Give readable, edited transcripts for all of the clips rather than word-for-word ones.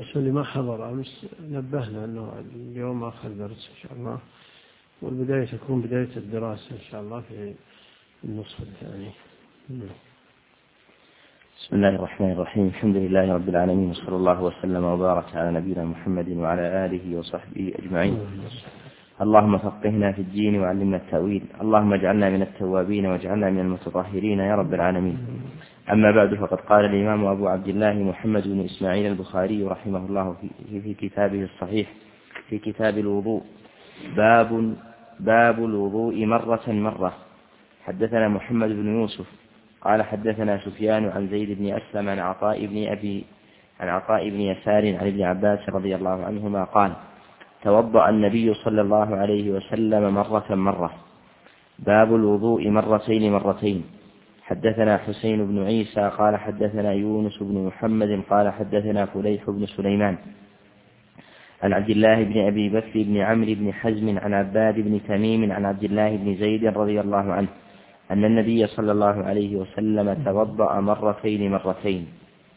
عشان اللي ما حضر أمس نبهنا أنه اليوم آخر درس إن شاء الله، والبداية تكون بداية الدراسة إن شاء الله في النصف الثاني. بسم الله الرحمن الرحيم. الحمد لله رب العالمين، وصلى الله وسلم وبارك على نبينا محمد وعلى آله وصحبه أجمعين. اللهم فقهنا في الدين وعلمنا التأويل، اللهم اجعلنا من التوابين واجعلنا من المتطهرين يا رب العالمين. أما بعد، فقد قال الإمام أبو عبد الله محمد بن إسماعيل البخاري رحمه الله في كتابه الصحيح في كتاب الوضوء: باب الوضوء مرة. حدثنا محمد بن يوسف قال حدثنا سفيان عن زيد بن أسلم عن عطاء بن يسار عن ابن عباس رضي الله عنهما قال: توضأ النبي صلى الله عليه وسلم مرة. باب الوضوء مرتين. حدثنا حسين بن عيسى قال حدثنا يونس بن محمد قال حدثنا فليح بن سليمان عن عبد الله بن أبي بكر بن عمرو بن حزم عن عباد بن تميم عن عبد الله بن زيد رضي الله عنه أن النبي صلى الله عليه وسلم توضأ مرتين.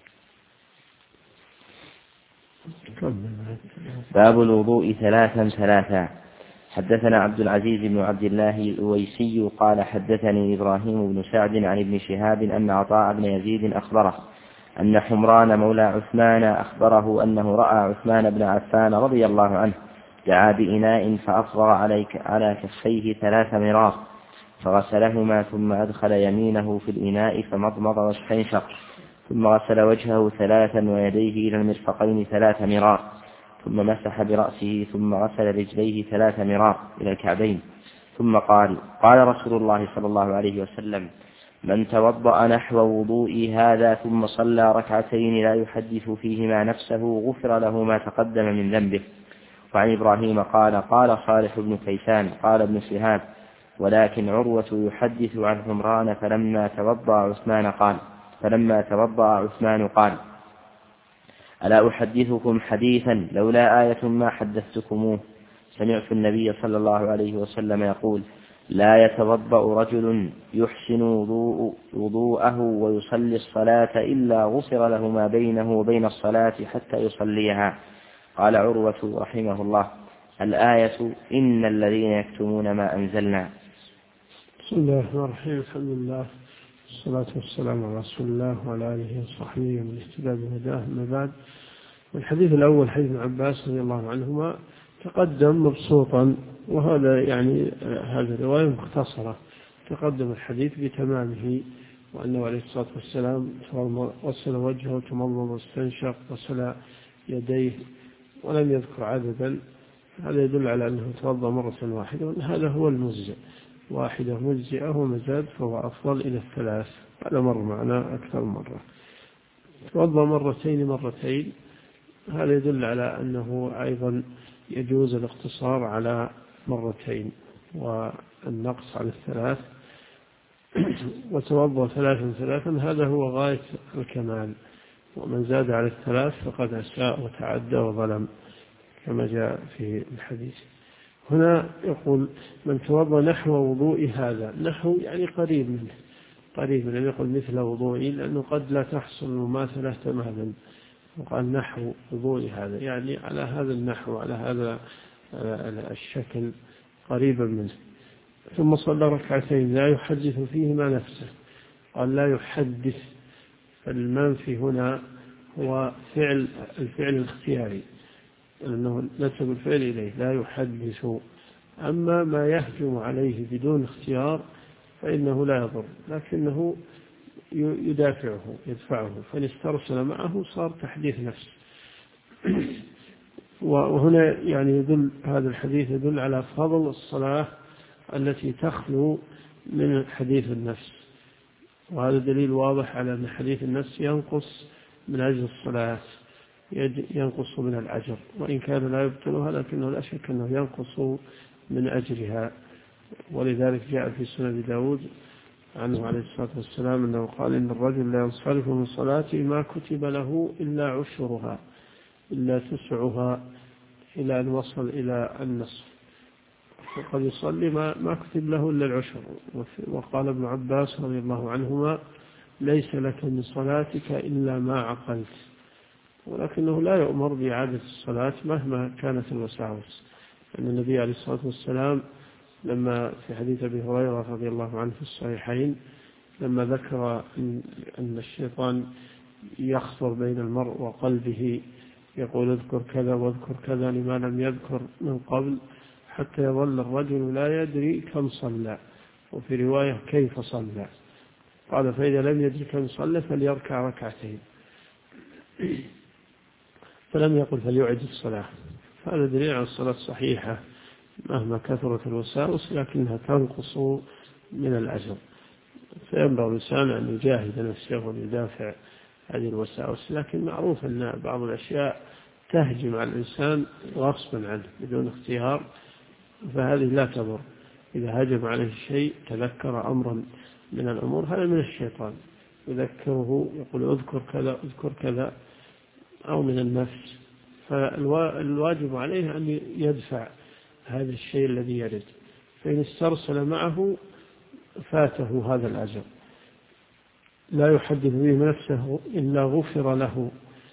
باب الوضوء ثلاثا. حدثنا عبد العزيز بن عبد الله الأويسي قال حدثني إبراهيم بن سعد عن ابن شهاب أن عطاء بن يزيد أخبره أن حمران مولى عثمان أخبره أنه رأى عثمان بن عفان رضي الله عنه دعا بإناء فأفرغ على كفيه 3 مرار فغسلهما ثم أدخل يمينه في الإناء فمضمض واستنشق ثم غسل وجهه 3 ويديه إلى المرفقين 3 مرار ثم مسح برأسه ثم غسل رجليه 3 مرار إلى الكعبين ثم قال رسول الله صلى الله عليه وسلم: من توضأ نحو وضوئي هذا ثم صلى 2 لا يحدث فيهما نفسه غفر له ما تقدم من ذنبه. وعن إبراهيم قال صالح بن كيسان قال ابن شهاب: ولكن عروة يحدث عن حمران فلما توضأ عثمان قال: ألا أحدثكم حديثا لولا آية ما حدثتكموه. سمعت النبي صلى الله عليه وسلم يقول: لا يتوضأ رجل يحسن وضوءه ويصلي الصلاة إلا غفر له ما بينه وبين الصلاة حتى يصليها. قال عروة رحمه الله: الآية إن الذين يكتمون ما أنزلنا. بسم الله الرحمن الرحيم. الحمد لله والصلاة والسلام على رسول الله وعلى آله وصحبه ومن اهتدى بهداه. أما بعد، الحديث الأول حديث ابن عباس رضي الله عنهما تقدم مبسوطا، وهذا يعني هذه الرواية مختصرة. تقدم الحديث بتمامه، وأنه عليه الصلاة والسلام غسل وجهه وتمضمض واستنشق وغسل يديه ولم يذكر عددا. هذا يدل على أنه توضأ مرة واحدة، وأن هذا هو المجزئ، واحدة مجزئة ومزاد فهو أفضل إلى 3. هذا مر معنا أكثر مرة. توضأ مرتين، هذا يدل على أنه أيضا يجوز الاقتصار على 2 والنقص على 3. وتوضأ 3 هذا هو غاية الكمال، ومن زاد على 3 فقد أساء وتعدى وظلم كما جاء في الحديث. هنا يقول: من توضأ نحو وضوء هذا. نحو يعني قريب منه، لم يقل مثل وضوئي، لأنه قد لا تحصل المماثلة تماما، وقال نحو وضوء هذا يعني على هذا النحو، على هذا الشكل، قريبا منه. ثم صلى 2 لا يحدث فيهما نفسه. قال لا يحدث، فالمنفي هنا هو الفعل الاختياري، لأنه نسب الفعل إليه، لا يحدث. أما ما يهجم عليه بدون اختيار فإنه لا يضر، لكنه يدفعه، فإن استرسل معه صار تحديث نفس. وهنا يعني هذا الحديث يدل على فضل الصلاة التي تخلو من حديث النفس، وهذا دليل واضح على أن حديث النفس ينقص من أجل الصلاة، ينقص من الأجر، وإن كان لا يبطلها لكنه لا شك أنه ينقص من أجرها. ولذلك جاء في سنن داود عنه عليه الصلاة والسلام أنه قال: إن الرجل لا ينصرف من صلاته ما كتب له إلا عشرها، إلا 9، إلى أن وصل إلى النصف، وقد يصلي ما كتب له إلا 10. وقال ابن عباس رضي الله عنهما: ليس لك من صلاتك إلا ما عقلت. ولكنه لا يؤمر بإعادة الصلاة مهما كانت الوساوس. أن النبي عليه الصلاة والسلام لما في حديث أبي هريرة رضي الله عنه في الصحيحين لما ذكر أن الشيطان يخطر بين المرء وقلبه يقول اذكر كذا واذكر كذا لما لم يذكر من قبل حتى يظل الرجل لا يدري كم صلى، وفي رواية كيف صلى. قال فإذا لم يدري كم صلى فليركع ركعتين، فلم يقل فليعد الصلاة. فهذا دليل على الصلاة صحيحة مهما كثرت الوساوس، لكنها تنقص من الأجر. فينبغي الإنسان أن يجاهد نفسه ويدافع هذه الوساوس، لكن معروف أن بعض الأشياء تهجم على الإنسان غصبا عنه بدون اختيار، فهذه لا تضر. إذا هجم عليه شيء تذكر أمرا من الأمور هذا من الشيطان يذكره يقول اذكر كذا اذكر كذا، أو من النفس، فالواجب عليه أن يدفع هذا الشيء الذي يرد، فإن استرسل معه فاته هذا الأجر. لا يحدث به نفسه إلا غفر له،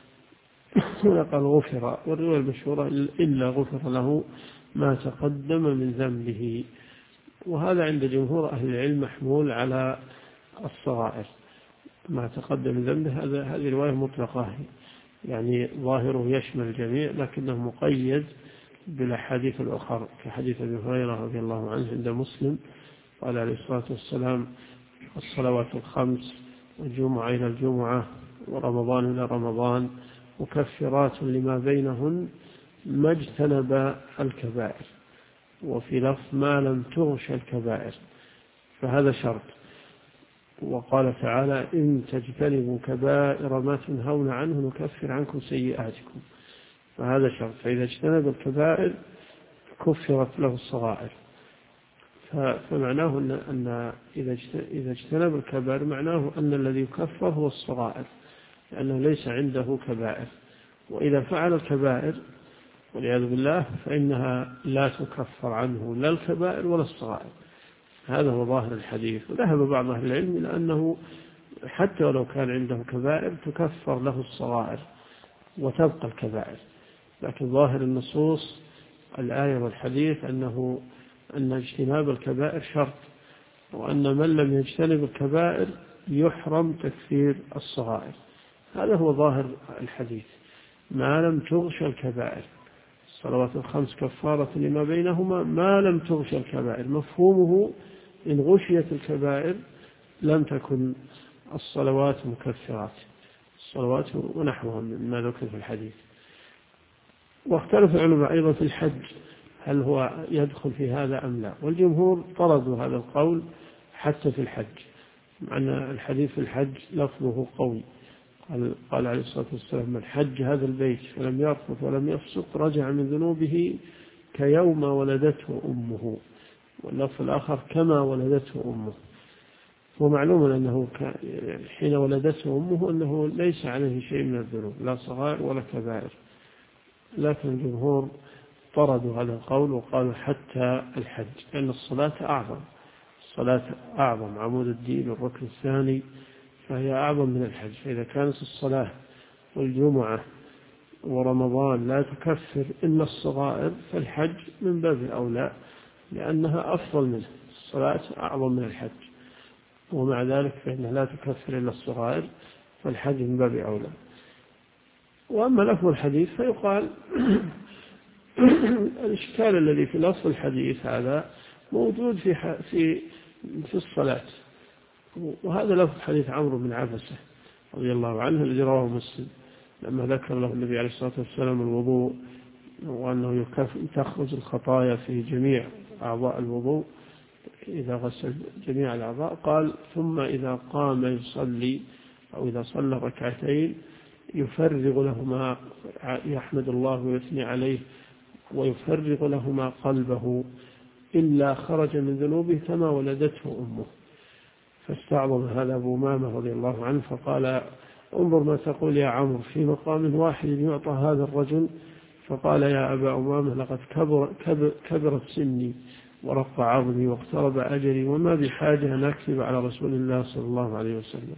قال غفر، والرواية المشهورة إلا غفر له ما تقدم من ذنبه. وهذا عند جمهور أهل العلم محمول على الصغائر، ما تقدم من ذنبه. هذه رواية مطلقة، يعني ظاهره يشمل الجميع، لكنه مقيد بالأحاديث الأخرى كحديث أبي هريرة رضي الله عنه عند مسلم قال عليه الصلاة والسلام الصلوات الخمس والجمعة إلى الجمعة ورمضان إلى رمضان مكفرات لما بينهن ما اجتنب الكبائر، وفي لفظ ما لم تغش الكبائر، فهذا شرط. وقال تعالى إن تجتنبوا كبائر ما تنهون عنه نكفر عنكم سيئاتكم، فهذا شرط. فإذا اجتنب الكبائر كفرت له الصغائر. فمعناه أن إذا اجتنب الكبائر معناه أن الذي يكفر هو الصغائر، لأنه ليس عنده كبائر. وإذا فعل الكبائر والعياذ بالله فإنها لا تكفر عنه لا الكبائر ولا الصغائر. هذا هو ظاهر الحديث. وذهب بعض أهل العلم إلى أنه حتى ولو كان عنده كبائر تكفر له الصغائر وتبقى الكبائر، لكن ظاهر النصوص الآية والحديث أن اجتناب الكبائر شرط، وأن من لم يجتنب الكبائر يحرم تكفير الصغائر. هذا هو ظاهر الحديث، ما لم تغش الكبائر. الصلوات الخمس كفارة لما بينهما ما لم تغش الكبائر. مفهومه إن غشيت الكبائر لم تكن الصلوات مكفرات، الصلوات ونحوها مما ذكر في الحديث. واختلف العلماء أيضا في الحج هل هو يدخل في هذا أم لا، والجمهور طردوا هذا القول حتى في الحج، مع أن الحديث في الحج لفظه قوي. قال عليه الصلاة والسلام من حج هذا البيت فلم يرفث ولم يفسق رجع من ذنوبه كيوم ولدته أمه، واللفظ الآخر كما ولدته أمه. ومعلوم أنه حين ولدته أمه أنه ليس عليه شيء من الذنوب لا صغائر ولا كبائر، لكن الجمهور طردوا هذا القول وقالوا حتى الحج، لأن الصلاة أعظم، الصلاة أعظم عمود الدين والركن الثاني، فهي أعظم من الحج. فإذا كانت الصلاة والجمعة ورمضان لا تكفر إلا الصغائر فالحج من باب الأولى لأنها أفضل منه، الصلاة أعظم من الحج، ومع ذلك فإنها لا تكفر إلا الصغائر فالحج من باب أولى. وأما لفظ الحديث فيقال الإشكال الذي في لفظ الحديث هذا موجود في الصلاة، وهذا لفظ حديث عمرو بن عبسة رضي الله عنه الذي رواه مسلم لما ذكر له النبي عليه الصلاة والسلام الوضوء، وأنه تخرج الخطايا في جميع أعضاء الوضوء إذا غسل جميع الأعضاء، قال ثم إذا قام يصلي أو إذا صلى ركعتين يفرغ لهما، يحمد الله ويثني عليه ويفرغ لهما قلبه إلا خرج من ذنوبه كما ولدته أمه. فاستعظم هذا أبو أمامة رضي الله عنه فقال انظر ما تقول يا عمرو في مقام واحد يعطى هذا الرجل. فقال يا أبا أمامة لقد كبرت سني ورق عظمي واقترب أجلي وما بحاجة أن أكذب على رسول الله صلى الله عليه وسلم.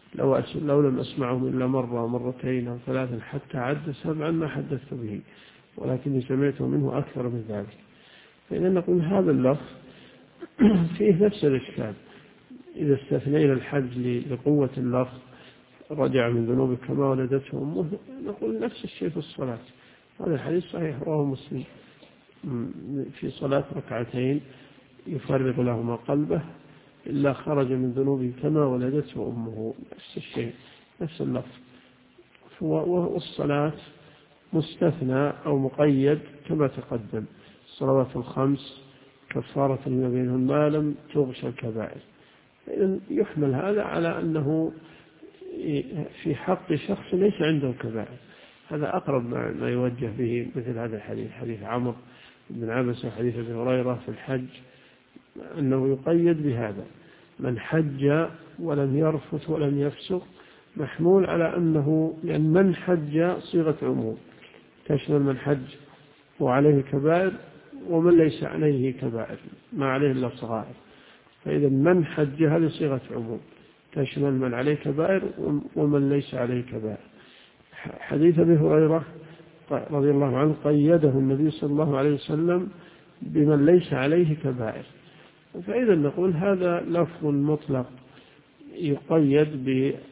لو لم أسمعه إلا مرة مرتين أو ثلاثا حتى عد 7 ما حدثت به، ولكني سمعته منه أكثر من ذلك. فإذا نقول هذا اللفظ فيه نفس الإشكال. إذا استثنينا الحج لقوة اللفظ رجع من ذنوب كما ولدته أمه، نقول نفس الشيء في الصلاة. هذا الحديث صحيح رواه مسلم في صلاة ركعتين يفرغ لهما قلبه إلا خرج من ذنوبه كما ولدته أمه، نفس الشيء نفس اللفظ. والصلاة مستثنى أو مقيد كما تقدم، الصلوات الخمس كفارة لما بينهن ما لم تغش الكبائر. إذن يحمل هذا على أنه في حق شخص ليس عنده كبائر. هذا أقرب ما يوجه به مثل هذا الحديث، حديث عمرو بن عبسة وحديث ابن هريرة في الحج، أنه يقيد بهذا: من حج ولم يرفث ولم يفسق، محمول على أنه لأن من حج صيغة عموم تشمل من حج وعليه كبائر ومن ليس عليه كبائر ما عليه إلا صغائر. فإذا من حج هذه صيغة عموم تشمل من عليه كبائر ومن ليس عليه كبائر. حديث أبي هريرة رضي الله عنه قيده النبي صلى الله عليه وسلم بمن ليس عليه كبائر. فإذا نقول هذا لفظ مطلق يقيد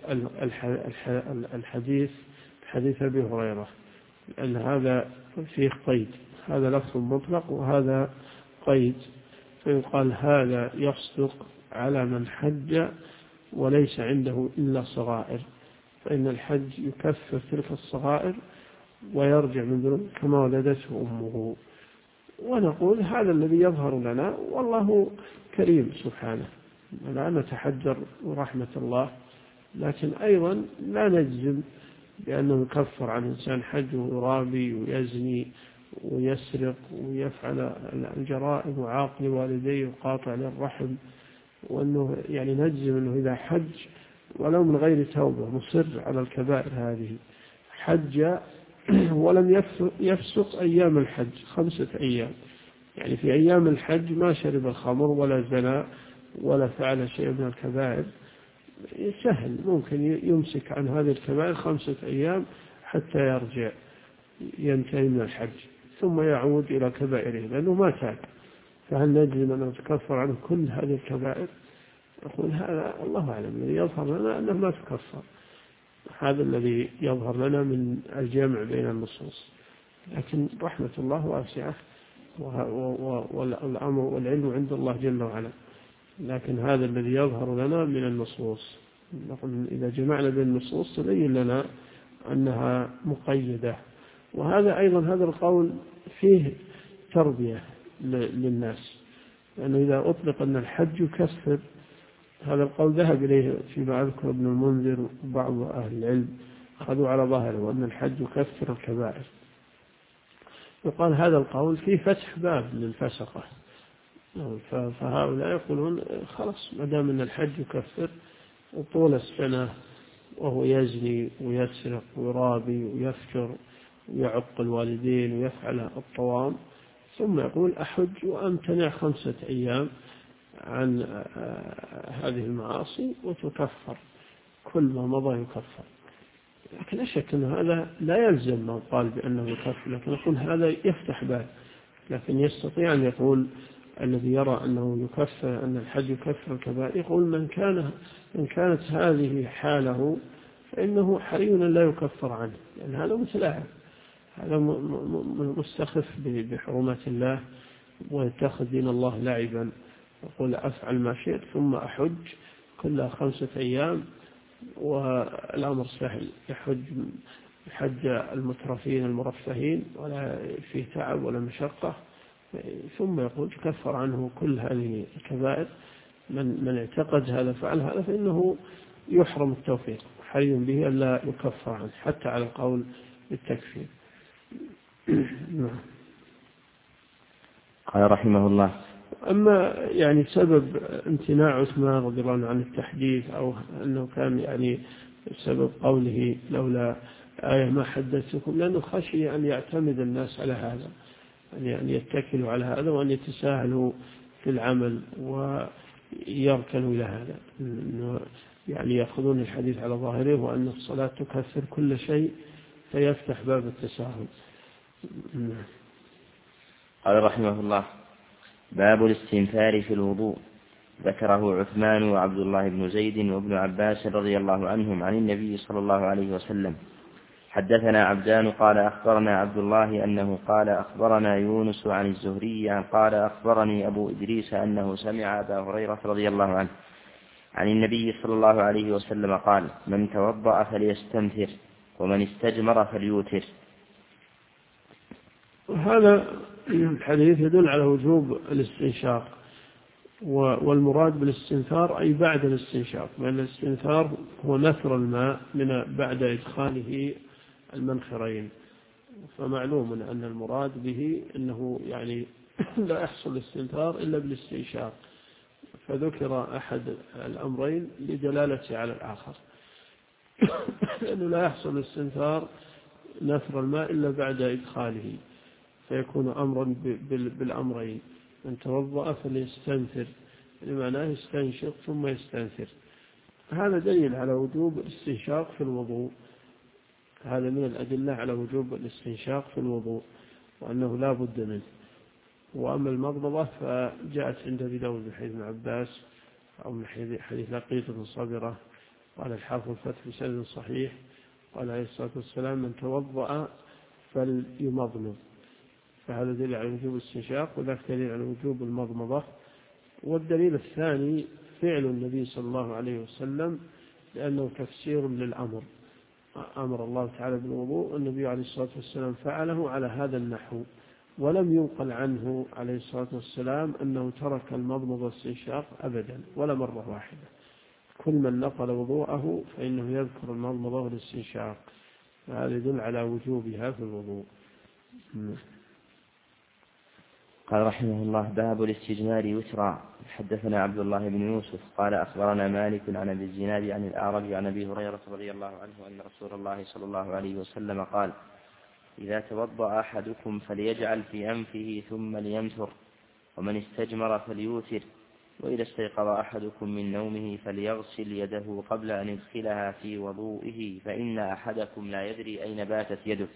بالحديث حديث أبي هريرة، لأن هذا فيه قيد، هذا لفظ مطلق وهذا قيد. فيقال هذا يصدق على من حج وليس عنده إلا صغائر، فإن الحج يكفر تلك الصغائر ويرجع من ذنوب كما ولدته أمه. ونقول هذا الذي يظهر لنا، والله كريم سبحانه، لا نتحجر رحمة الله، لكن أيضا لا نجزم بأنه يكفر عن إنسان حج ويرابي ويزني ويسرق ويفعل الجرائم وعاق لوالديه وقاطع للرحم، وأنه يعني نجزم أنه إذا حج ولو من غير توبة مصر على الكبائر هذه، حج ولم يفسق أيام الحج 5 أيام، يعني في أيام الحج ما شرب الخمر ولا زنا ولا فعل شيء من الكبائر، سهل ممكن يمسك عن هذه الكبائر 5 أيام حتى يرجع ينتهي من الحج ثم يعود إلى كبائره لأنه ما تاب. فهل نجزم أن نتكفر عنه كل هذه الكبائر؟ أقول هذا الله أعلم، الذي يظهر لنا أنه ما تكفر، هذا الذي يظهر لنا من الجمع بين النصوص. لكن رحمة الله واسعة والأمر والعلم عند الله جل وعلا، لكن هذا الذي يظهر لنا من النصوص. إذا جمعنا بين النصوص تبين لنا أنها مقيدة. وهذا أيضا هذا القول فيه تربية للناس، لأنه إذا أطلق أن الحج يكفر، هذا القول ذهب إليه فيما أذكر ابن المنذر وبعض أهل العلم أخذوا على ظاهره وأن الحج يكفر الكبائر، وقال هذا القول فيه فتح باب للفسقة. فهؤلاء يقولون خلاص ما دام أن الحج يكفر طول السنة وهو يزني ويسرق ويرابي ويفجر ويعق الوالدين ويفعل الطوام، ثم يقول أحج وأمتنع 5 أيام عن هذه المعاصي وتكفر، كل ما مضى يكفر. لكن لا شك أن هذا لا يلزم من قال بأنه يكفر، لكن يقول هذا يفتح باب. لكن يستطيع أن يقول الذي يرى أنه يكفر أن الحج يكفر الكبائر، يقول من كانت هذه حاله فإنه حري لا يكفر عنه، لأن هذا متلاعب، هذا مستخف بحرمات الله ويتخذ دين الله لعبا، يقول أفعل ما شئت ثم أحج كلها 5 أيام والأمر سهل، يحج حج المترفين المرفهين ولا فيه تعب ولا مشقة، ثم يقول تكفر عنه كل هذه الكبائر. من اعتقد هذا فعل هذا فإنه يحرم التوفيق، حري به ألا يكفر عنه حتى على القول بالتكفير. قال رحمه الله: أما يعني سبب امتناع عثمان رضي الله عنه عن التحديث، أو أنه كان يعني سبب قوله لولا آية ما حدثتكم، لأنه خشي أن يعتمد الناس على هذا، أن يتكلوا على هذا وأن يتساهلوا في العمل ويركنوا إلى هذا، يعني يأخذون الحديث على ظاهره وأن الصلاة تكثر كل شيء فيفتح باب التساهل. قال رحمه الله: باب الاستنثار في الوضوء. ذكره عثمان وعبد الله بن زيد وابن عباس رضي الله عنهم عن النبي صلى الله عليه وسلم. حدثنا عبدان قال أخبرنا عبد الله أنه قال أخبرنا يونس عن الزهري قال أخبرني أبو إدريس أنه سمع أبا هريرة رضي الله عنه عن النبي صلى الله عليه وسلم قال: من توضأ فليستنثر ومن استجمر فليوتر. هذا الحديث يدل على وجوب الاستنشاق، والمراد بالاستنثار أي بعد الاستنشاق، لأن الاستنثار هو نثر الماء من بعد إدخاله المنخرين، فمعلوم أن المراد به أنه يعني لا يحصل الاستنثار إلا بالاستنشاق، فذكر أحد الأمرين لدلالة على الآخر لأنه لا يحصل الاستنثار نثر الماء إلا بعد إدخاله، فيكون أمرا بالأمرين: من توضأ فليستنثر، لمعناه يستنشق ثم يستنثر. هذا دليل على وجوب الاستنشاق في الوضوء، هذا من الأدلة على وجوب الاستنشاق في الوضوء وأنه لا بد منه. وأما المضمضة فجاءت عند أبي داود من حديث ابن عباس أو من حديث لقيط بن صابرة، قال الحافظ الفتح بسند صحيح، قال عليه الصلاة والسلام: من توضأ فليمضمض. فهذا دليل على وجوب الاستنشاق، وذاك دليل على وجوب المضمضة. والدليل الثاني فعل النبي صلى الله عليه وسلم، لأنه تفسير للأمر، أمر الله تعالى بالوضوء، النبي عليه الصلاة والسلام فعله على هذا النحو، ولم ينقل عنه عليه الصلاة والسلام أنه ترك المضمضة والاستنشاق أبدا ولا مرة واحدة. كل من نقل وضوءه فإنه يذكر المضمضة والاستنشاق، هذا يدل على وجوبها في الوضوء. قال رحمه الله: باب الاستجمار يسرى. حدثنا عبد الله بن يوسف قال أخبرنا مالك عن أبي الزناد عن الأعرج عن أبي هريرة رضي الله عنه أن رسول الله صلى الله عليه وسلم قال: إذا توضأ أحدكم فليجعل في أنفه ثم لينثر، ومن استجمر فليوتر، وإذا استيقظ أحدكم من نومه فليغسل يده قبل أن يدخلها في وضوئه، فإن أحدكم لا يدري أين باتت يده.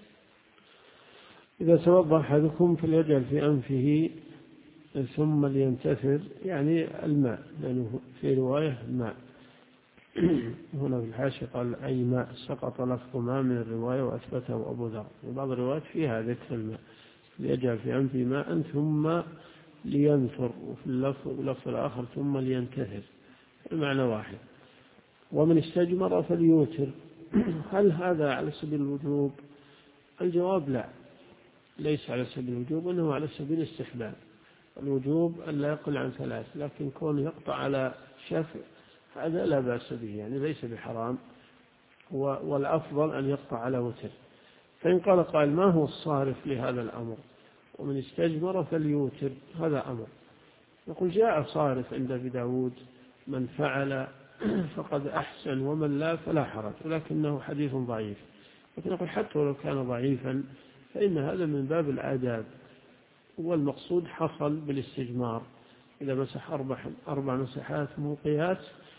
إذا توضأ أحدكم فليجعل في أنفه ثم لينتثر، يعني الماء، لأنه في رواية ماء هنا في الحاشية قال أي ماء، سقط لفظ ماء من الرواية وأثبته أبو ذر، وبعض الروايات فيها ذكر الماء، ليجعل في أنفه ماء ثم لينثر، وفي اللفظ الآخر ثم لينتثر، المعنى واحد. ومن استجمر فليوتر. هل هذا على سبيل الوجوب؟ الجواب لا، ليس على سبيل الوجوب، إنه على سبيل الاستحباب. الوجوب أن لا يقل عن 3، لكن كونه يقطع على شفع هذا لا بأس به، يعني ليس بحرام، والأفضل أن يقطع على وتر. فإن قال قائل: ما هو الصارف لهذا الأمر؟ ومن استجمر فليوتر، هذا أمر. نقول: جاء صارف عند أبي داود: من فعل فقد أحسن ومن لا فلا حرج، ولكنه حديث ضعيف. لكن نقول حتى ولو كان ضعيفا فإن هذا من باب الآداب، والمقصود حصل بالاستجمار. إذا مسح 4 مسحات موقيات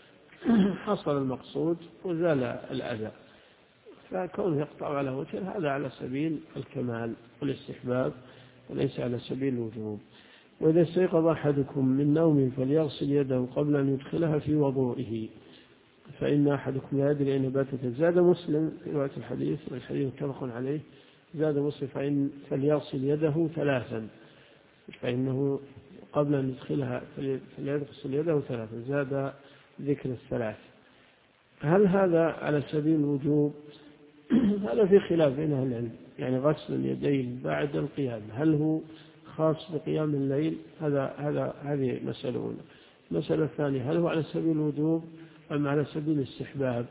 حصل المقصود وزال الأذى، فكونه يقطع على وتر هذا على سبيل الكمال والاستحباب وليس على سبيل الوجوب. وإذا استيقظ أحدكم من نوم فليغسل يده قبل أن يدخلها في وضوئه، فإن أحدكم لا يدري أين باتت. زاد مسلم في رواية الحديث، والحديث متفق عليه، زاد مسلم فليغسل يده 3، فإنه قبل أن يدخلها فليغسل يده 3، زاد ذكر 3. هل هذا على سبيل الوجوب؟ هذا في خلاف بين أهل العلم، يعني غسل اليدين بعد القيام هل هو خاص بقيام الليل؟ هذه مسألة أولى. المسألة الثانية: هل هو على سبيل الوجوب أم على سبيل الاستحباب؟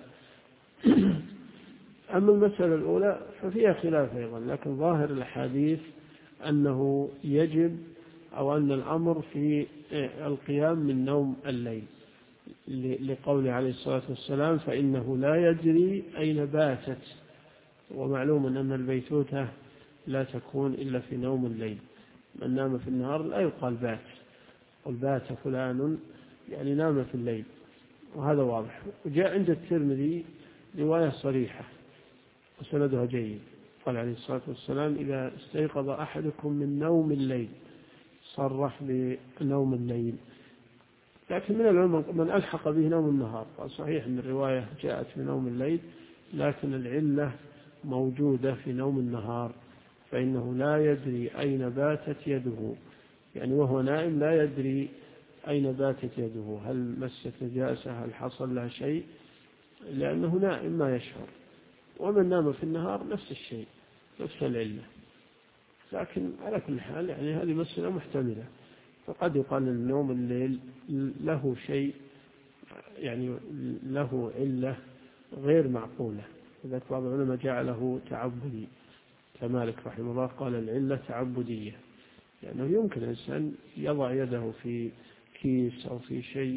أما المسألة الأولى ففيها خلاف أيضا، لكن ظاهر الحديث أنه يجب، أو أن الأمر في القيام من نوم الليل، لقول عليه الصلاة والسلام: فإنه لا يدري أين باتت. ومعلوم أن البيتوتة لا تكون إلا في نوم الليل، من نام في النهار لا يقال بات، قل بات فلان يعني نام في الليل، وهذا واضح. وجاء عند الترمذي رواية صريحة وسندها جيد، قال عليه الصلاة والسلام: إذا استيقظ أحدكم من نوم الليل، صرح بنوم الليل. لكن من العلماء من ألحق به نوم النهار، قال صحيح أن الرواية جاءت في نوم الليل، لكن العلة موجودة في نوم النهار، فإنه لا يدري أين باتت يده، يعني وهو نائم لا يدري أين باتت يده، هل مست نجاسة، هل حصل لها شيء، لأنه نائم ما يشعر. ومن نام في النهار نفس الشيء، نفس العلة. لكن على كل حال يعني هذه مسألة محتملة، فقد يقال أن نوم الليل له شيء، يعني له علة غير معقولة، لذلك بعض العلماء جعله تعبدي، كمالك رحمه الله قال العلة تعبدية، لأنه يمكن الإنسان يضع يده في كيس أو في شيء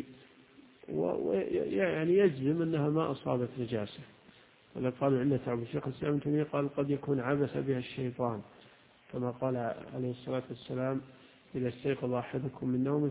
ويعني يجزم أنها ما أصابت نجاسة، ولا قالوا علة تعبد. شيخ الإسلام ابن تيمية قال قد يكون عبث بها الشيطان، كما قال عليه الصلاة والسلام: إذا استيقظ أحدكم من نومه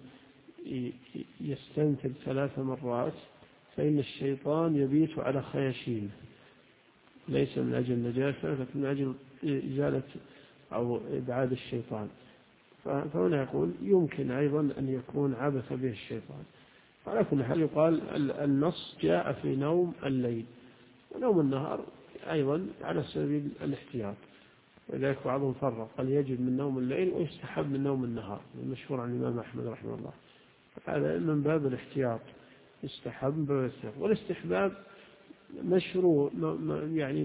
فليستنتب 3 مرات، فإن الشيطان يبيت على خياشيمه، ليس من أجل النجاسة لكن من أجل إزالة أو إبعاد الشيطان. فهنا يقول يمكن أيضا أن يكون عبث به الشيطان. على كل حال يقال النص جاء في نوم الليل، ونوم النهار أيضا على سبيل الاحتياط، ولذلك بعضهم فرق قال يجب من نوم الليل ويستحب من نوم النهار، المشهور عن الإمام أحمد رحمه الله. هذا من باب الاحتياط، يستحب من باب الاحتياط، والاستحباب مشروع يعني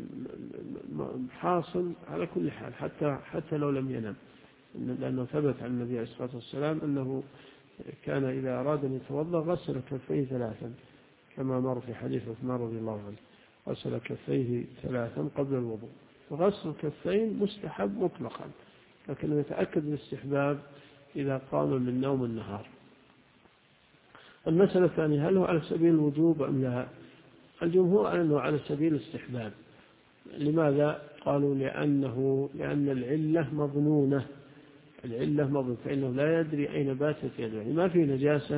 حاصل على كل حال حتى لو لم ينم، لأنه ثبت عن النبي عليه الصلاة والسلام أنه كان إذا أراد أن يتوضأ غسل كفيه 3، كما مر في حديث عثمان رضي الله عنه، غسل كفيه 3 قبل الوضوء. وغسل الكفين مستحب مطلقا، لكن يتأكد الاستحباب إذا قام من نوم النهار. المسألة الثانية: هل هو على سبيل الوجوب أم لا؟ الجمهور أنه على سبيل الاستحباب. لماذا؟ قالوا لأن العلة مظنونة، فإنه لا يدري أين باتت يده، يعني ما في نجاسة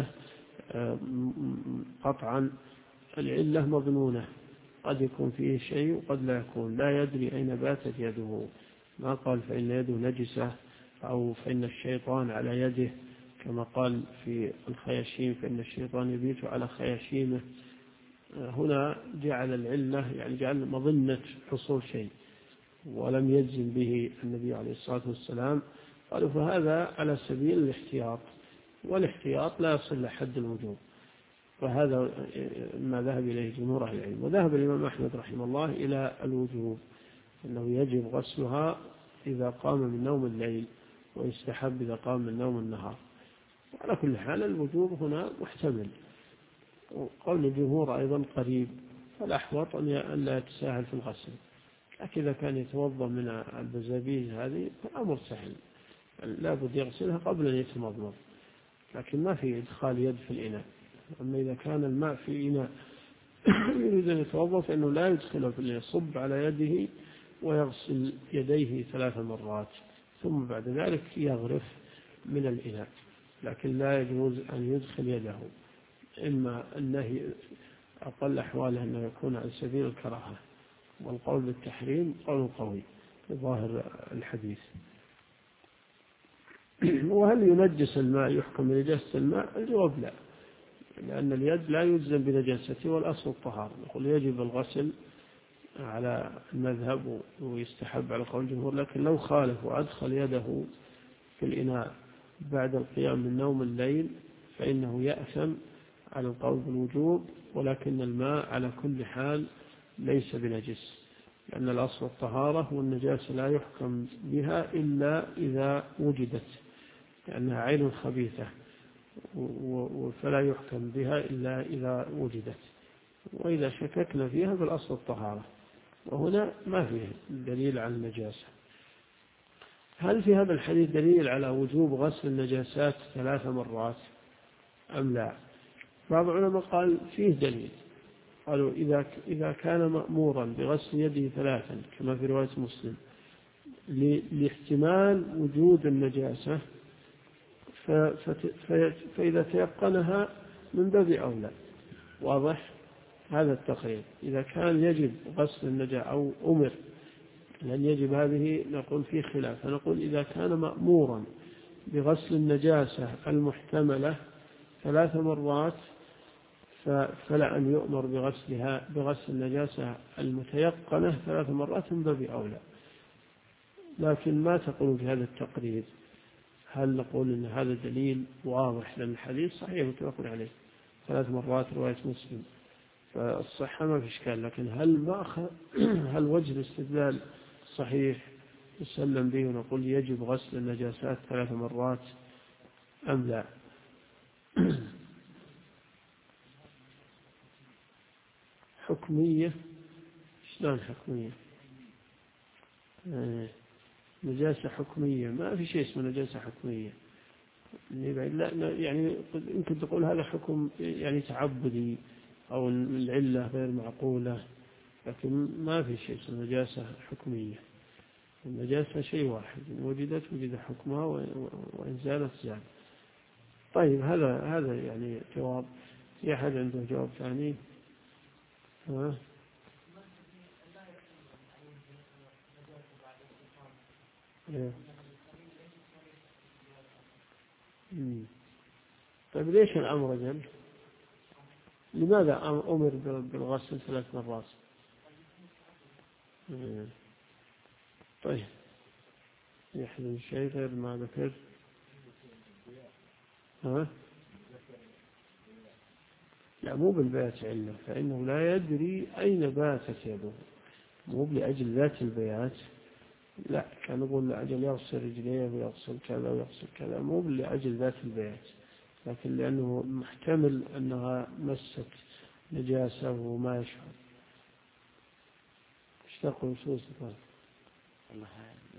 قطعا، العلة مظنونة، قد يكون فيه شيء وقد لا يكون، لا يدري أين باتت يده. ما قال فإن يده نجسة أو فإن الشيطان على يده، كما قال في الخياشيم فإن الشيطان يبيت على خياشيمه. هنا جعل العلة يعني جعل مظنة حصول شيء ولم يجزم به النبي عليه الصلاة والسلام. قالوا فهذا على سبيل الاحتياط، والاحتياط لا يصل لحد الوجوب، فهذا ما ذهب إليه جمهور أهل العلم. وذهب الإمام أحمد رحمه الله إلى الوجوب، أنه يجب غسلها إذا قام من نوم الليل، ويستحب إذا قام من نوم النهار. وعلى كل حال الوجوب هنا محتمل، وقول الجمهور أيضا قريب، فالأحوط أن لا يتساهل في الغسل. لكن إذا كان يتوضأ من البزابيز هذه فالأمر سهل، لا بد يغسلها قبل أن يتمضمض، لكن ما في إدخال يد في الإناء. أما إذا كان الماء في إناء يريد أن يتوضأ فإنه لا يدخله في الإناء، يصب على يده ويغسل يديه 3 مرات، ثم بعد ذلك يغرف من الإناء، لكن لا يجوز أن يدخل يده. إما النهي أقل أحواله أنه يكون على سبيل الكراهة، والقول بالتحريم قول قوي بظاهر الحديث. وهل ينجس الماء يحكم بنجاسة الماء؟ الجواب لا، لأن اليد لا يجزم بنجاسته، والأصل الطهارة. نقول يجب الغسل على المذهب ويستحب على قول الجمهور، لكن لو خالف وأدخل يده في الإناء بعد القيام من نوم الليل فإنه يأثم على القول بالوجوب، ولكن الماء على كل حال ليس بنجس، لأن الأصل الطهارة، والنجاسة لا يحكم بها إلا إذا وجدت، لأنها عين خبيثة، فلا يحكم بها إلا إذا وجدت. وإذا شككنا فيها بالأصل الطهارة، وهنا ما فيه دليل على النجاسة. هل في هذا الحديث دليل على وجوب غسل النجاسات 3 مرات أم لا؟ بعض العلماء قال فيه دليل، قالوا إذا كان مأمورا بغسل يده 3 كما في رواية مسلم لاحتمال وجود النجاسة، فإذا تيقنها من باب أولى، واضح هذا التقرير. إذا كان يجب غسل النجاسة أو أمر لن يجب، هذه نقول في خلاف، فنقول إذا كان مأمورا بغسل النجاسة المحتملة 3 مرات فلا أن يؤمر بغسل النجاسة المتيقنة 3 مرات من باب أولى. لكن ما تقول في هذا التقرير؟ هل نقول إن هذا دليل واضح؟ لأن الحديث صحيح متفق عليه 3 مرات رواية مسلم، فالصحة ما في إشكال. لكن هل وجه الاستدلال صحيح يسلم به ونقول يجب غسل النجاسات 3 مرات أم لا؟ حكمية؟ شلون حكمية؟ نجاسة حكمية؟ ما في شيء اسمه نجاسة حكمية. لا يعني يمكن تقول هذا حكم يعني تعبدي أو العلة غير معقولة، لكن ما في شيء اسمه نجاسة حكمية. النجاسة شيء واحد، إن وجدت وجد حكمها وإن زالت زال. طيب هذا يعني جواب. في أحد عنده جواب ثاني؟ طيب ليش الأمر جل؟ لماذا أمر بالغسل 3 مرات؟ طيب يحزن شيء غير ما ذكر؟ لا مو بالبيات علة، فإنه لا يدري أين باتت يده، مو لأجل ذات البيات. لا كان يقول لأجل يغسل رجليه ويغسل كذا ويغسل كذا، مو لأجل ذات البيات، لكن لأنه محتمل أنها مست نجاسة وما يشعر. ايش تقول سوسة؟ والله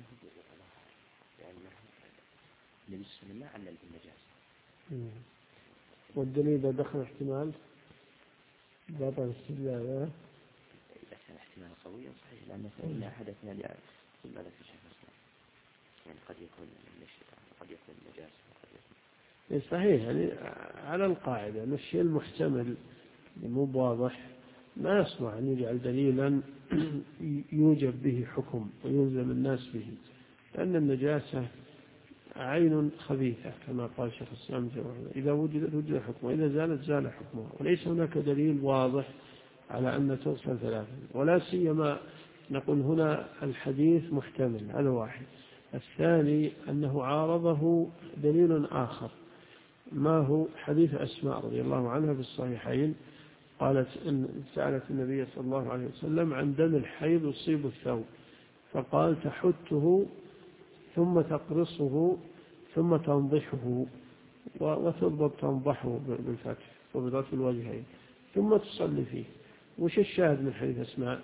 النبي صلى الله عليه وسلم ما علل بالنجاسة. والدليل إذا دخل احتمال بطل الاستدلال. إذا كان احتمال قويا صحيح، لأن فإن أحدثنا ثم ذلك الشيء يعني قد يكون الشيطان قد يكون النجاسة وقد يكون صحيح. يعني على القاعدة أن الشيء المحتمل مو واضح ما يصلح أن يجعل دليلا يوجب به حكم ويلزم الناس به، لأن النجاسة عين خبيثة كما قال شيخ الإسلام، إذا وجدت وجد حكمه، إذا زالت زال حكمه، وليس هناك دليل واضح على أن تغسل 3. ولا سيما نقول هنا الحديث محتمل، هذا واحد. الثاني أنه عارضه دليل آخر، ما هو حديث أسماء رضي الله عنها في الصحيحين، قالت إن سألت النبي صلى الله عليه وسلم عن دم الحيض يصيب الثوب، فقال تحته ثم تقرصه ثم تنضحه، وتضبط تنضحه بالفتح وبضغط الوجهين ثم تصلي فيه. وش الشاهد من حديث أسماء؟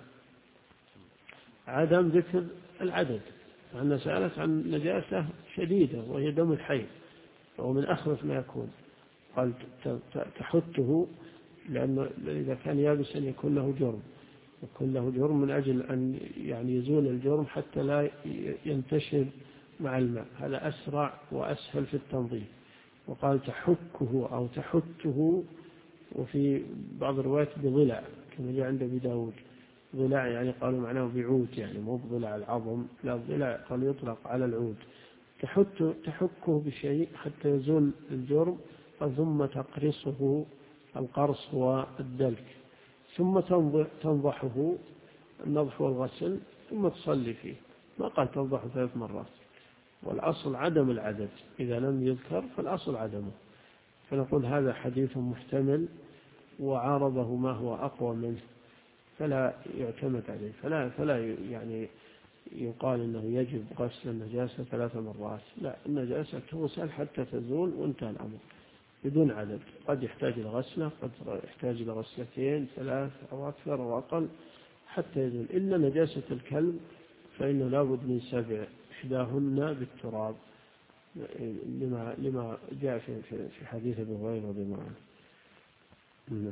عدم ذكر العدد، أنها سألت عن نجاسة شديدة وهي دم الحيض، وهو من أخرف ما يكون. قال تحته، لأنه إذا كان يابسا يكون له جرم من أجل أن يعني يزول الجرم حتى لا ينتشر مع الماء، هذا أسرع وأسهل في التنظيف. وقال تحكه أو تحته، وفي بعض الروايات بضلع كما جاء عند أبي داود. ضلع يعني قالوا معناه بعود، يعني مو بضلع العظم، لا الضلع قال يطلق على العود. تحكه بشيء حتى يزول الجرم، ثم تقرصه، القرص هو الدلك، ثم تنضحه، النضح والغسل، ثم تصلي فيه. ما قال تنضحه 3 مرات. والأصل عدم العدد، إذا لم يذكر فالأصل عدمه. فنقول هذا حديث محتمل وعارضه ما هو أقوى منه، فلا يعتمد عليه، فلا يعني يقال أنه يجب غسل النجاسة 3 مرات. لا، النجاسة تغسل حتى تزول وانتهى الأمر بدون عدد. قد يحتاج إلى غسلة، قد يحتاج إلى غسلتين 3 أو أكثر أو أقل حتى يزول. إلا نجاسة الكلب فإنه لابد من 7، إحداهن بالتراب، لما جاء في حديث ابي هريرة رضي الله عنه.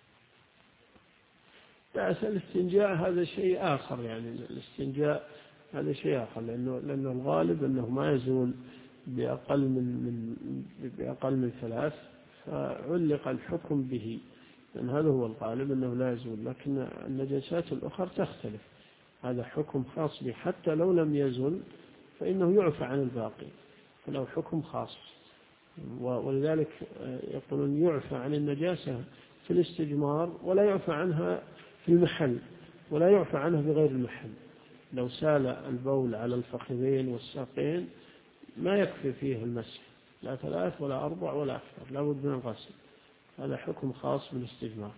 بأس الاستنجاء هذا شيء آخر، يعني الاستنجاء هذا شيء آخر، لأنه الغالب أنه ما يزول بأقل من 3، فعلق الحكم به، لأن هذا هو الغالب أنه لا يزول. لكن النجاسات الأخرى تختلف، هذا حكم خاص به، حتى لو لم يزل فإنه يعفى عن الباقي، فله حكم خاص. ولذلك يقولون يعفى عن النجاسة في الاستجمار، ولا يعفى عنها في المحل، ولا يعفى عنها بغير المحل. لو سال البول على الفخذين والساقين ما يكفي فيه المسح، لا 3 ولا 4 ولا أكثر، لا بد من الغسل. هذا حكم خاص بالاستجمار.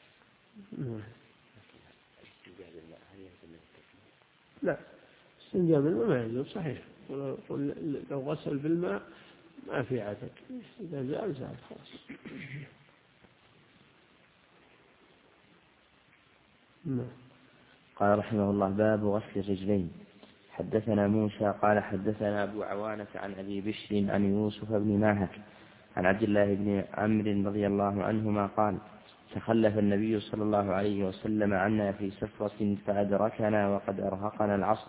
لا، استنجاء بالماء ما يجوز صحيح، لو غسل بالماء ما في عدد، إذا زال خلاص. قال رحمه الله: باب غسل الرجلين. حدثنا موسى قال حدثنا أبو عوانة عن أبي بشر عن يوسف بن ماهك عن عبد الله بن عمرو رضي الله عنهما قال: تخلف النبي صلى الله عليه وسلم عنا في سفرة فأدركنا وقد أرهقنا العصر،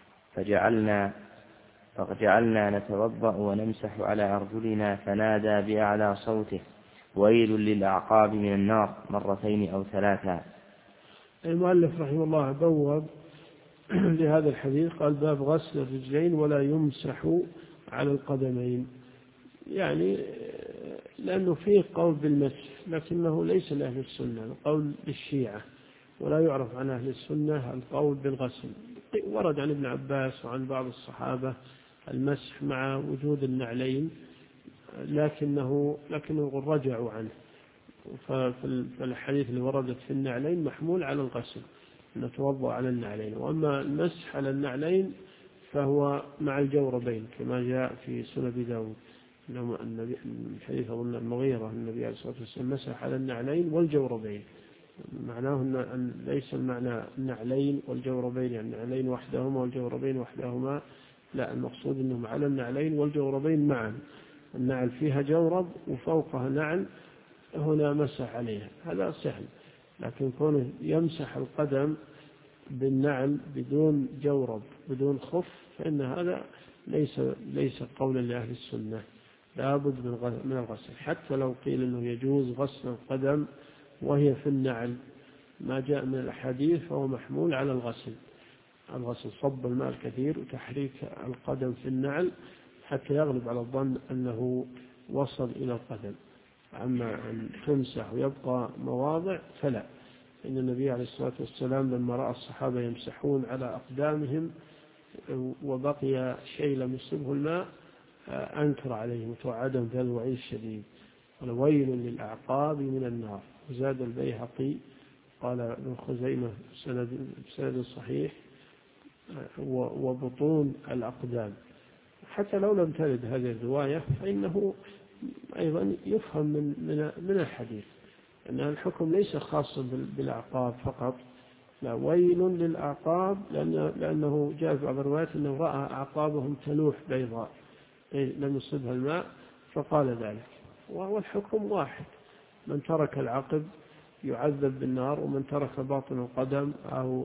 فجعلنا نتوضأ ونمسح على أرجلنا، فنادى بأعلى صوته: ويل للأعقاب من النار، 2 أو 3. المؤلف رحمه الله بوب لهذا الحديث، قال: باب غسل الرجلين ولا يمسح على القدمين. يعني لأنه فيه قول بالمسح، لكنه ليس لأهل السنة، القول للشيعة، ولا يعرف عن أهل السنة القول بالغسل. ورد عن ابن عباس وعن بعض الصحابة المسح مع وجود النعلين، لكنه رجعوا عنه. فالحديث اللي وردت في النعلين محمول على الغسل، نتوضأ على النعلين. وأما المسح على النعلين فهو مع الجوربين، كما جاء في سنن داود، الحديث أظن المغيرة النبي عليه الصلاة والسلام مسح على النعلين والجوربين. معناه أن ليس المعنى النعلين والجوربين، يعني النعلين وحدهما والجوربين وحدهما، لا، المقصود أنهم على النعلين والجوربين معا، النعل فيها جورب وفوقها نعل، هنا مسح عليها، هذا سهل. لكن كونه يمسح القدم بالنعل بدون جورب بدون خف، فإن هذا ليس قولا لأهل السنة، لابد من الغسل. حتى لو قيل أنه يجوز غسل القدم وهي في النعل، ما جاء من الأحاديث فهو محمول على الغسل، صب الماء الكثير وتحريك القدم في النعل حتى يغلب على الظن أنه وصل إلى القدم. أما أن تمسح ويبقى مواضع فلا. إن النبي عليه الصلاة والسلام لما رأى الصحابة يمسحون على أقدامهم وبقي شيء لم يصبه الماء أنكر عليهم وتوعدهم بهذا الوعيد الشديد، قال: ويل للأعقاب من النار. وزاد البيهقي قال ابن خزيمة بسند صحيح: وبطون الأقدام. حتى لو لم ترد هذه الرواية فإنه أيضا يفهم من الحديث أن الحكم ليس خاصا بالأعقاب فقط، لا، ويل للأعقاب، لأنه جاء في بعض الروايات أنه رأى أعقابهم تلوح بيضاء لم يصبها الماء فقال ذلك. والحكم واحد، من ترك العقب يعذب بالنار، ومن ترك باطن القدم أو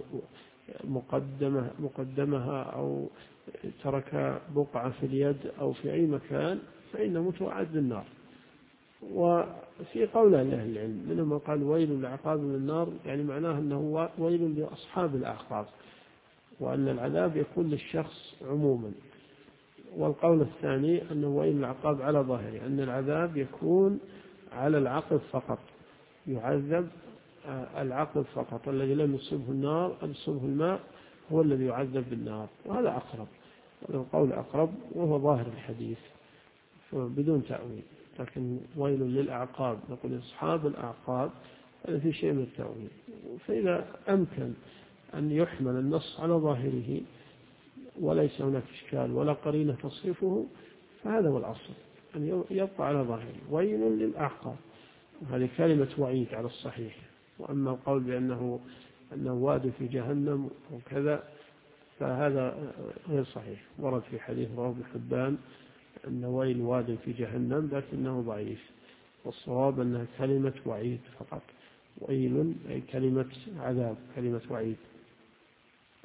مقدمها أو ترك بقعة في اليد أو في أي مكان فإنه متوعد بالنار. وفي قول أهل العلم منهم من قال: ويل للأعقاب من النار، يعني معناه أنه ويل لأصحاب الأعقاب، وأن العذاب يكون للشخص عموما. والقول الثاني أنه ويل للأعقاب على ظاهره، أن العذاب يكون على العقب فقط، يعذب العقب فقط، الذي لم يصبه النار أو يصبه الماء هو الذي يعذب بالنار. وهذا أقرب، القول أقرب وهو ظاهر الحديث بدون تأويل. لكن ويل للأعقاب، نقول أصحاب الأعقاب، هذا في شيء من التأويل. فإذا أمكن أن يحمل النص على ظاهره وليس هناك إشكال ولا قرينة تصرفه، فهذا هو الأصل، أن يبقى على ظاهره ويل للأعقاب، هذه كلمة وعيد على الصحيح. وأما القول بأنه واد في جهنم وكذا فهذا غير صحيح. ورد في حديث رواه ابن حبان أن ويل واد في جهنم، لكنه ضعيف، والصواب أنها كلمة وعيد فقط، ويل أي كلمة عذاب، كلمة وعيد.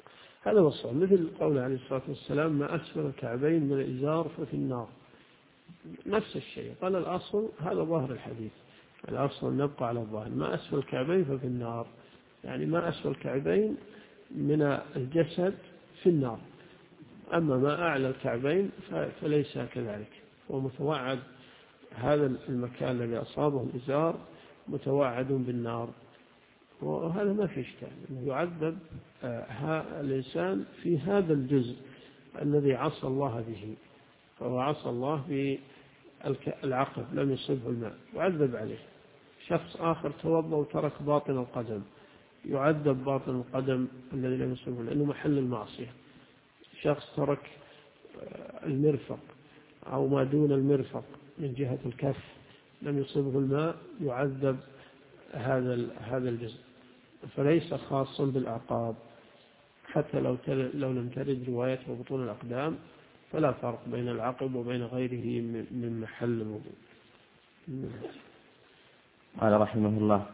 هذا هو الصواب، مثل قوله عليه الصلاة والسلام: ما أسفل الكعبين من الإزار ففي النار. نفس الشيء قال الأصل، هذا ظاهر الحديث، الأصل نبقى على الظاهر، ما أسفل الكعبين ففي النار، يعني ما أسفل الكعبين من الجسد في النار، أما ما أعلى الكعبين فليس كذلك. ومتوعد هذا المكان الذي أصابه الإزار متوعد بالنار، وهذا ما في إشكال، أنه يعذب الإنسان في هذا الجزء الذي عصى الله به، فهو عصى الله بالعقب لم يصبه الماء يعذب عليه. شخص آخر توضأ وترك باطن القدم يعذب باطن القدم الذي لم يصبه لأنه محل المعصية. شخص ترك المرفق أو ما دون المرفق من جهة الكف لم يصبه الماء يعذب هذا الجزء، فليس خاصا بالأعقاب. حتى لو لم ترد رواية بطون الأقدام فلا فرق بين العقب وبين غيره من محل الوضوء. قال رحمه الله: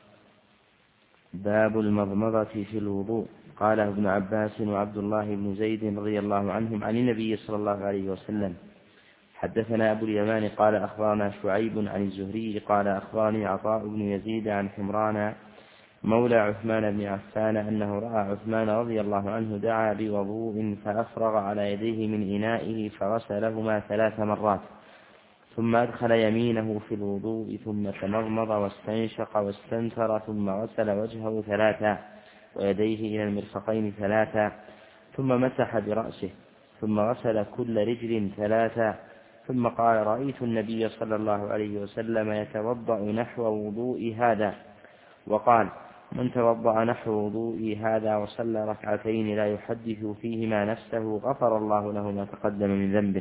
باب المضمضة في الوضوء. قال ابن عباس وعبد الله بن زيد رضي الله عنهم عن النبي صلى الله عليه وسلم: حدثنا أبو اليمان قال أخبرنا شعيب عن الزهري قال أخبرني عطاء بن يزيد عن حمران مولى عثمان بن عفان أنه رأى عثمان رضي الله عنه دعا بوضوء فأفرغ على يديه من إنائه فغسلهما 3 مرات، ثم أدخل يمينه في الوضوء ثم تمضمض واستنشق واستنثر ثم غسل وجهه 3 ويديه إلى المرفقين 3 ثم مسح برأسه ثم غسل كل رجل 3 ثم قال: رأيت النبي صلى الله عليه وسلم يتوضأ نحو وضوء هذا. وقال: من توضأ نحو وضوء هذا وصلى 2 لا يحدث فيهما نفسه غفر الله له ما تقدم من ذنبه.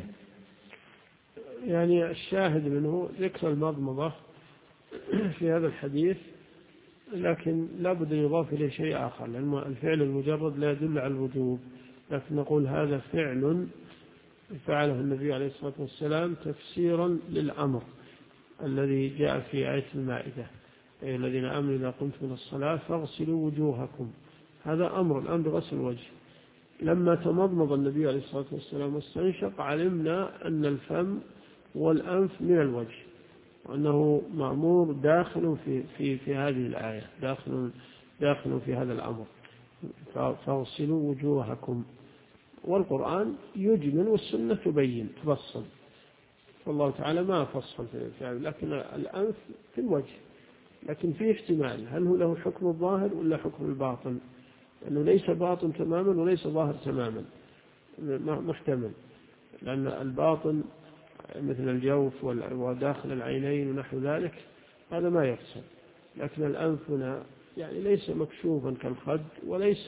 يعني الشاهد منه ذكر المضمضة في هذا الحديث، لكن لا بد أن يضاف إليه شيء آخر، لأن الفعل المجرد لا يدل على الوجوب، لكن نقول هذا فعل فعله النبي عليه الصلاة والسلام تفسيرا للأمر الذي جاء في آية المائدة: أي الذين آمنوا إذا قمتم إلى الصلاة فاغسلوا وجوهكم. هذا أمر الآن بغسل الوجه. لما تمضمض النبي عليه الصلاة والسلام واستنشق علمنا أن الفم والأنف من الوجه، وأنه مأمور داخل في هذه الآية، داخل في هذا الأمر: فاغسلوا وجوهكم. والقرآن يجمل والسنة تبين تفصل، والله تعالى ما فصل في هذا، لكن الأنف في الوجه، لكن فيه احتمال هل هو له حكم الظاهر ولا حكم الباطن، لأنه ليس باطن تماما وليس ظاهر تماما، محتمل، لأن الباطن مثل الجوف وداخل العينين ونحو ذلك هذا ما يغسل، لكن الأنف هنا يعني ليس مكشوفا كالخد وليس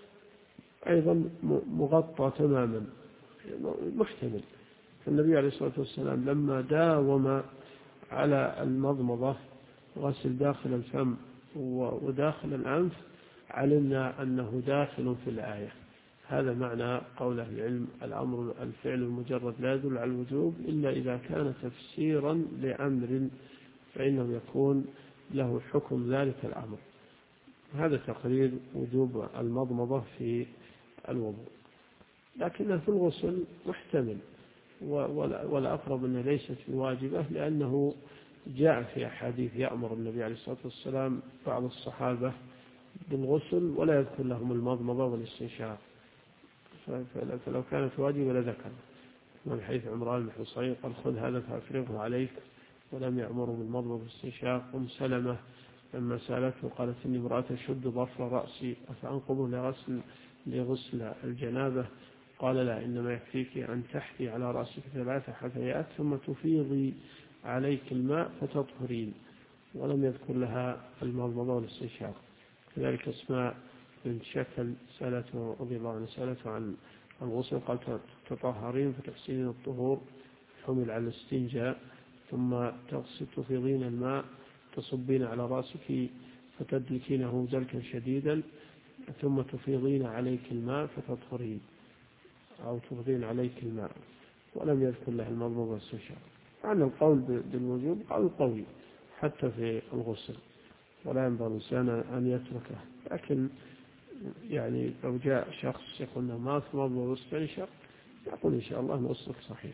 أيضا مغطى تماما، محتمل. فالنبي عليه الصلاة والسلام لما داوم على المضمضة غسل داخل الفم وداخل الأنف علمنا أنه داخل في الآية. هذا معنى قول أهل العلم: الأمر الفعل المجرد لا يدل على الوجوب إلا إذا كان تفسيرا لأمر فإنه يكون له حكم ذلك الأمر. هذا تقرير وجوب المضمضة في الوضوء، لكنه في الغسل محتمل، والأقرب أنه ليست واجبة، لأنه جاء في أحاديث يأمر النبي عليه الصلاة والسلام بعض الصحابة بالغسل ولا يذكر لهم المضمضة والاستنشاق، فلو كانت واجبة لذكر. من حيث عمران بن حصين قال: خذ هذا فأفرغه عليك، ولم يأمره بالمضمضة والاستنشاق. سلمة لما سألته قالت: إني امرأة أشد ظفر رأسي أفأنقضه لغسل الجنابة؟ قال: لا، إنما يكفيك أن تحثي على رأسك 3 حثيات ثم تفيضي عليك الماء فتطهرين. ولم يذكر لها المضمضة والاستنشاق. كذلك أسماء بنت شكل سألته رضي الله عنها سألته عن الغسل، قال: تطهرين فتحسين الطهور، حمل على الاستنجاء، ثم تفيضين الماء تصبين على رأسك فتدلكينه دلكا شديدا، ثم تفيضين عليك الماء فتطهرين، أو تفيضين عليك الماء. ولم يذكر له المضمضة والاستنشاق. عن القول بالوجوب قول قوي حتى في الغسل، ولا ينبغي الإنسان أن يتركه، لكن يعني لو جاء شخص يقول له ما تمضمض واستنشق يقول إن شاء الله نصك صحيح.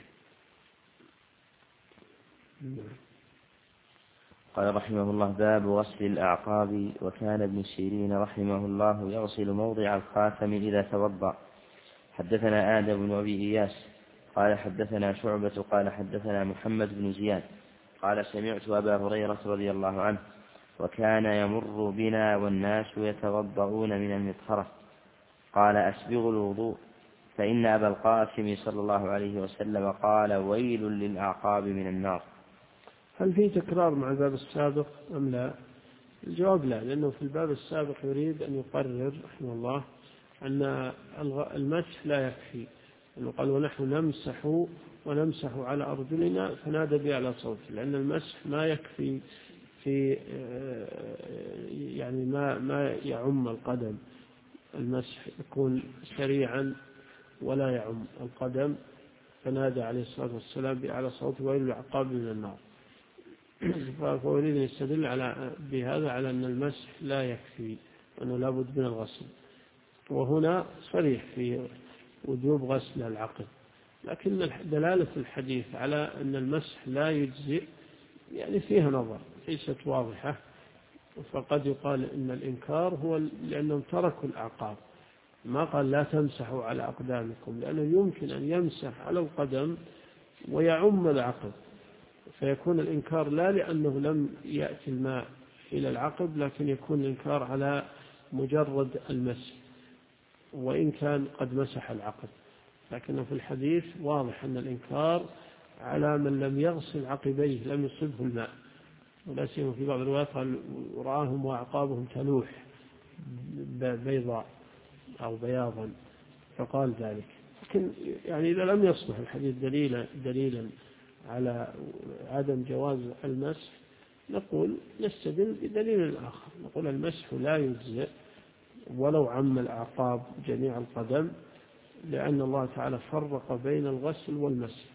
قال رحمه الله: باب غسل الأعقاب. وكان ابن سيرين رحمه الله يغسل موضع الخاتم إذا توضأ. حدثنا آدم بن أبي إياس قال حدثنا شعبة قال حدثنا محمد بن زياد قال سمعت أبا هريرة رضي الله عنه وكان يمر بنا والناس يتوضؤون من المطهرة قال: أسبغوا الوضوء، فإن أبا القاسم صلى الله عليه وسلم قال: ويل للأعقاب من النار. هل في تكرار مع الباب السابق أم لا؟ الجواب لا، لأنه في الباب السابق يريد أن يقرر رحمه الله أن المسح لا يكفي، أنه قال: ونحن نمسح على أرجلنا، فنادى بأعلى صوت، لأن المسح ما يكفي في يعني ما يعم القدم، المسح يكون سريعا ولا يعم القدم، فنادى عليه الصلاة والسلام بأعلى صوت: ويل للأعقاب من النار. فهو يريد أن يستدل بهذا على أن المسح لا يكفي، وأنه لابد من الغسل، وهنا صريح في وجوب غسل العقب، لكن دلالة الحديث على أن المسح لا يجزئ يعني فيها نظر، ليست واضحة. فقد يقال إن الإنكار هو لأنهم تركوا الأعقاب، ما قال لا تمسحوا على أقدامكم، لأنه يمكن أن يمسح على القدم ويعم العقب، فيكون الإنكار لا لأنه لم يأتي الماء إلى العقب، لكن يكون الإنكار على مجرد المسح، وإن كان قد مسح العقب. لكنه في الحديث واضح أن الإنكار على من لم يغسل عقبيه، لم يصبه الماء، ولا سيما في بعض الروايات قال: رآهم وأعقابهم تلوح بيضاء أو بياضا، فقال ذلك. لكن يعني إذا لم يصبح الحديث دليلا على عدم جواز المسح، نقول نستدل بدليل آخر، نقول المسح لا يجزئ ولو عم الأعقاب جميع القدم، لأن الله تعالى فرق بين الغسل والمسح.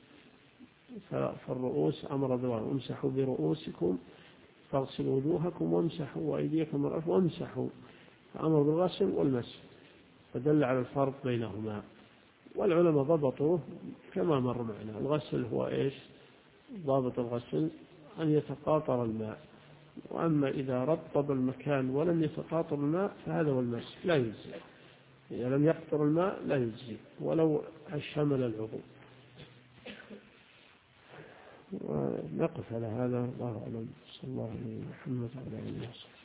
فالرؤوس أمر بالله: امسحوا برؤوسكم، فاغسلوا وجوهكم وامسحوا وأيديكم وامسحوا، فأمر بالغسل والمسح، فدل على الفرق بينهما. والعلماء ضبطوه كما مر معنا. الغسل هو إيش؟ ضابط الغسل أن يتقاطر الماء، وأما إذا رطب المكان ولم يتقاطر الماء فهذا هو المسح، لا يجزي. إذا لم يقطر الماء لا يجزي ولو شمل العضو. ونقف على هذا. الله أعلم. صلى الله عليه وسلم.